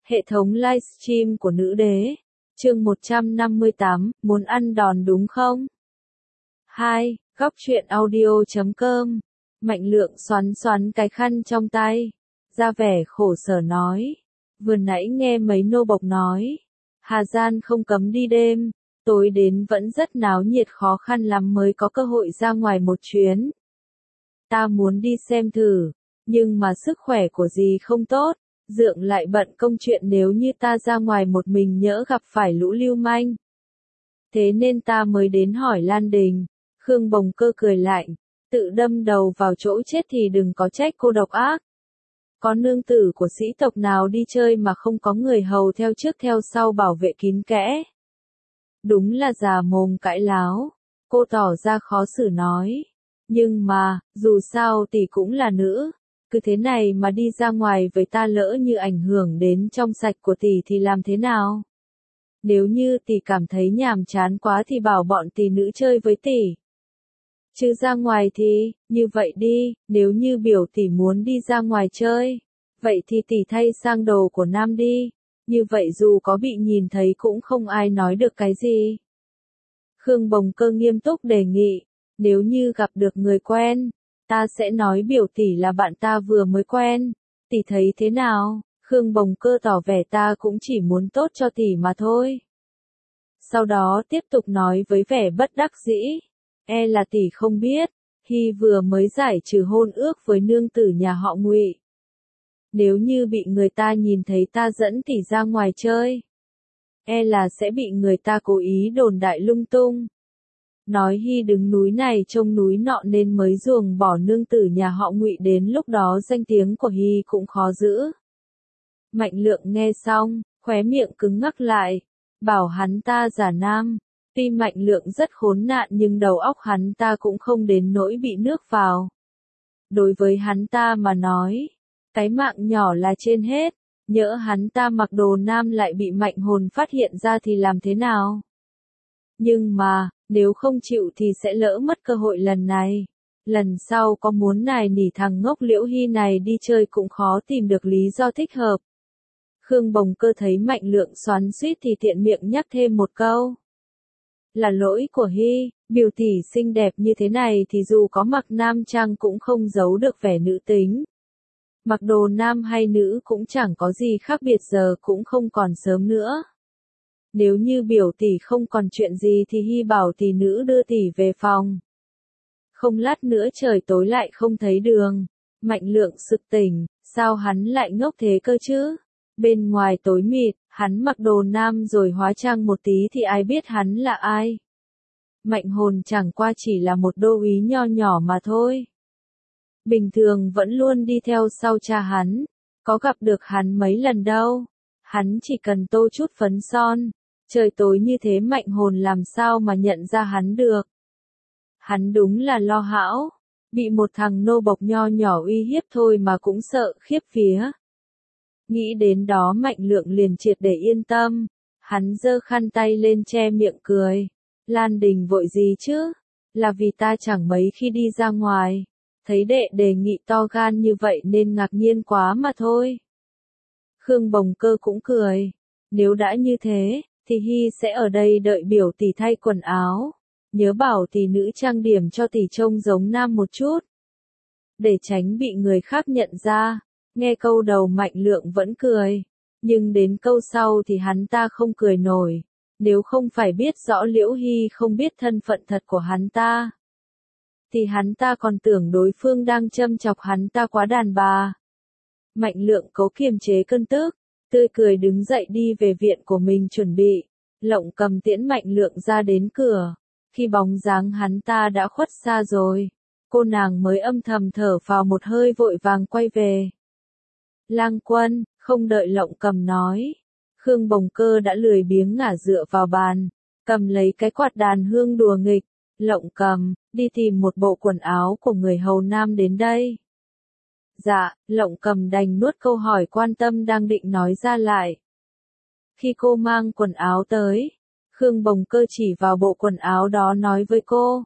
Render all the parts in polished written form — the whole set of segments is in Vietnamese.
Hệ thống livestream của nữ đế. Chương 158, muốn ăn đòn đúng không? 2. Góc truyện audio.com. Mạnh Lượng xoắn xoắn cái khăn trong tay, ra vẻ khổ sở nói. Vừa nãy nghe mấy nô bộc nói, Hà Gian không cấm đi đêm, tối đến vẫn rất náo nhiệt, khó khăn lắm mới có cơ hội ra ngoài một chuyến. Ta muốn đi xem thử, nhưng mà sức khỏe của dì không tốt, Dượng lại bận công chuyện, nếu như ta ra ngoài một mình nhỡ gặp phải lũ lưu manh. Thế nên ta mới đến hỏi Lan Đình. Khương Bồng Cơ cười lạnh, tự đâm đầu vào chỗ chết thì đừng có trách cô độc ác. Có nương tử của sĩ tộc nào đi chơi mà không có người hầu theo trước theo sau bảo vệ kín kẽ. Đúng là già mồm cãi láo, cô tỏ ra khó xử nói. Nhưng mà, dù sao tỷ cũng là nữ, cứ thế này mà đi ra ngoài với ta lỡ như ảnh hưởng đến trong sạch của tỷ thì làm thế nào? Nếu như tỷ cảm thấy nhàm chán quá thì bảo bọn tỷ nữ chơi với tỷ. Chứ ra ngoài thì, như vậy đi, nếu như biểu tỷ muốn đi ra ngoài chơi, vậy thì tỷ thay sang đồ của nam đi, như vậy dù có bị nhìn thấy cũng không ai nói được cái gì. Khương Bồng Cơ nghiêm túc đề nghị, nếu như gặp được người quen, ta sẽ nói biểu tỷ là bạn ta vừa mới quen, tỷ thấy thế nào? Khương Bồng Cơ tỏ vẻ ta cũng chỉ muốn tốt cho tỷ mà thôi. Sau đó tiếp tục nói với vẻ bất đắc dĩ, e là tỷ không biết, Hy vừa mới giải trừ hôn ước với nương tử nhà họ Ngụy. Nếu như bị người ta nhìn thấy ta dẫn tỷ ra ngoài chơi, e là sẽ bị người ta cố ý đồn đại lung tung. Nói Hy đứng núi này trông núi nọ nên mới ruồng bỏ nương tử nhà họ Ngụy, đến lúc đó danh tiếng của Hy cũng khó giữ. Mạnh Lượng nghe xong, khóe miệng cứng ngắc lại, bảo hắn ta giả nam. Tuy Mạnh Lượng rất khốn nạn nhưng đầu óc hắn ta cũng không đến nỗi bị nước vào. Đối với hắn ta mà nói, cái mạng nhỏ là trên hết, nhỡ hắn ta mặc đồ nam lại bị Mạnh Hồn phát hiện ra thì làm thế nào? Nhưng mà, nếu không chịu thì sẽ lỡ mất cơ hội lần này. Lần sau có muốn nài nỉ thằng ngốc Liễu Hy này đi chơi cũng khó tìm được lý do thích hợp. Khương Bồng Cơ thấy Mạnh Lượng xoắn xuýt thì tiện miệng nhắc thêm một câu. Là lỗi của Hy, biểu tỷ xinh đẹp như thế này thì dù có mặc nam trang cũng không giấu được vẻ nữ tính. Mặc đồ nam hay nữ cũng chẳng có gì khác biệt, giờ cũng không còn sớm nữa. Nếu như biểu tỷ không còn chuyện gì thì Hy bảo tỷ nữ đưa tỷ về phòng. Không lát nữa trời tối lại không thấy đường. Mạnh Lượng sực tỉnh, sao hắn lại ngốc thế cơ chứ? Bên ngoài tối mịt, hắn mặc đồ nam rồi hóa trang một tí thì ai biết hắn là ai. Mạnh Hồn chẳng qua chỉ là một đô úy nho nhỏ mà thôi. Bình thường vẫn luôn đi theo sau cha hắn, có gặp được hắn mấy lần đâu. Hắn chỉ cần tô chút phấn son, trời tối như thế Mạnh Hồn làm sao mà nhận ra hắn được. Hắn đúng là lo hão, bị một thằng nô bộc nho nhỏ uy hiếp thôi mà cũng sợ khiếp vía. Nghĩ đến đó Mạnh Lượng liền triệt để yên tâm, hắn giơ khăn tay lên che miệng cười. Lan Đình vội gì chứ? Là vì ta chẳng mấy khi đi ra ngoài, thấy đệ đề nghị to gan như vậy nên ngạc nhiên quá mà thôi. Khương Bồng Cơ cũng cười, nếu đã như thế, thì Hy sẽ ở đây đợi biểu tỷ thay quần áo. Nhớ bảo tỷ nữ trang điểm cho tỷ trông giống nam một chút, để tránh bị người khác nhận ra. Nghe câu đầu Mạnh Lượng vẫn cười, nhưng đến câu sau thì hắn ta không cười nổi. Nếu không phải biết rõ Liễu Hy không biết thân phận thật của hắn ta, thì hắn ta còn tưởng đối phương đang châm chọc hắn ta quá đàn bà. Mạnh Lượng cố kiềm chế cơn tức, tươi cười đứng dậy đi về viện của mình chuẩn bị. Lộng Cầm tiễn Mạnh Lượng ra đến cửa, khi bóng dáng hắn ta đã khuất xa rồi, cô nàng mới âm thầm thở phào một hơi vội vàng quay về. Lang Quân, không đợi Lộng Cầm nói, Khương Bồng Cơ đã lười biếng ngả dựa vào bàn, cầm lấy cái quạt đàn hương đùa nghịch. Lộng Cầm, đi tìm một bộ quần áo của người hầu nam đến đây. Dạ, Lộng Cầm đành nuốt câu hỏi quan tâm đang định nói ra lại. Khi cô mang quần áo tới, Khương Bồng Cơ chỉ vào bộ quần áo đó nói với cô.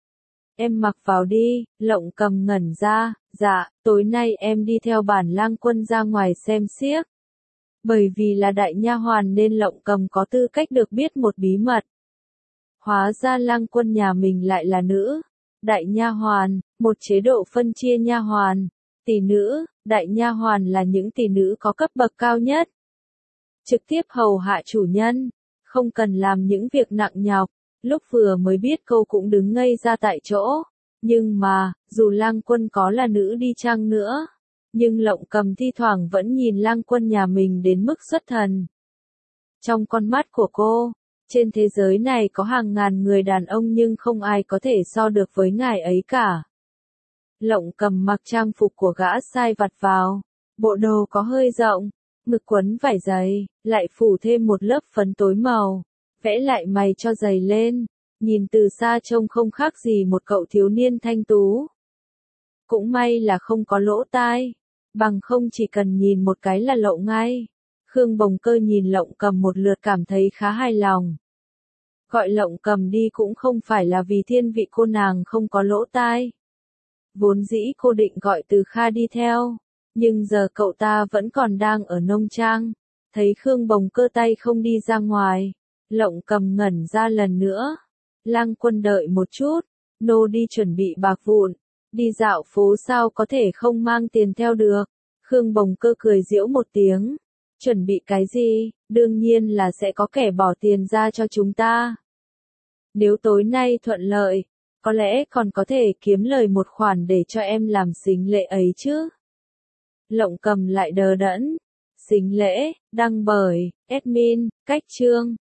Em mặc vào đi. Lộng Cầm ngẩn ra, dạ, tối nay em đi theo bản Lang Quân ra ngoài xem xiếc. Bởi vì là đại nha hoàn nên Lộng Cầm có tư cách được biết một bí mật. Hóa ra Lang Quân nhà mình lại là nữ đại nha hoàn, một chế độ phân chia nha hoàn, tỷ nữ, đại nha hoàn là những tỷ nữ có cấp bậc cao nhất. Trực tiếp hầu hạ chủ nhân, không cần làm những việc nặng nhọc. Lúc vừa mới biết cô cũng đứng ngây ra tại chỗ. Nhưng mà, dù Lang Quân có là nữ đi chăng nữa, nhưng Lộng Cầm thi thoảng vẫn nhìn Lang Quân nhà mình đến mức xuất thần. Trong con mắt của cô, trên thế giới này có hàng ngàn người đàn ông nhưng không ai có thể so được với ngài ấy cả. Lộng Cầm mặc trang phục của gã sai vặt vào, bộ đồ có hơi rộng, ngực quấn vải dày, lại phủ thêm một lớp phấn tối màu, vẽ lại mày cho dày lên, nhìn từ xa trông không khác gì một cậu thiếu niên thanh tú. Cũng may là không có lỗ tai, bằng không chỉ cần nhìn một cái là lộ ngay. Khương Bồng Cơ nhìn Lộng Cầm một lượt cảm thấy khá hài lòng. Gọi Lộng Cầm đi cũng không phải là vì thiên vị cô nàng không có lỗ tai. Vốn dĩ cô định gọi Từ Kha đi theo, nhưng giờ cậu ta vẫn còn đang ở nông trang. Thấy Khương Bồng Cơ tay không đi ra ngoài, Lộng Cầm ngẩn ra lần nữa. Lang Quân đợi một chút, nô đi chuẩn bị bạc vụn, đi dạo phố sao có thể không mang tiền theo được. Khương Bồng Cơ cười giễu một tiếng. Chuẩn bị cái gì, đương nhiên là sẽ có kẻ bỏ tiền ra cho chúng ta. Nếu tối nay thuận lợi, có lẽ còn có thể kiếm lời một khoản để cho em làm sính lễ ấy chứ. Lộng Cầm lại đờ đẫn. Sính lễ, đăng bởi, admin, Cách Chương.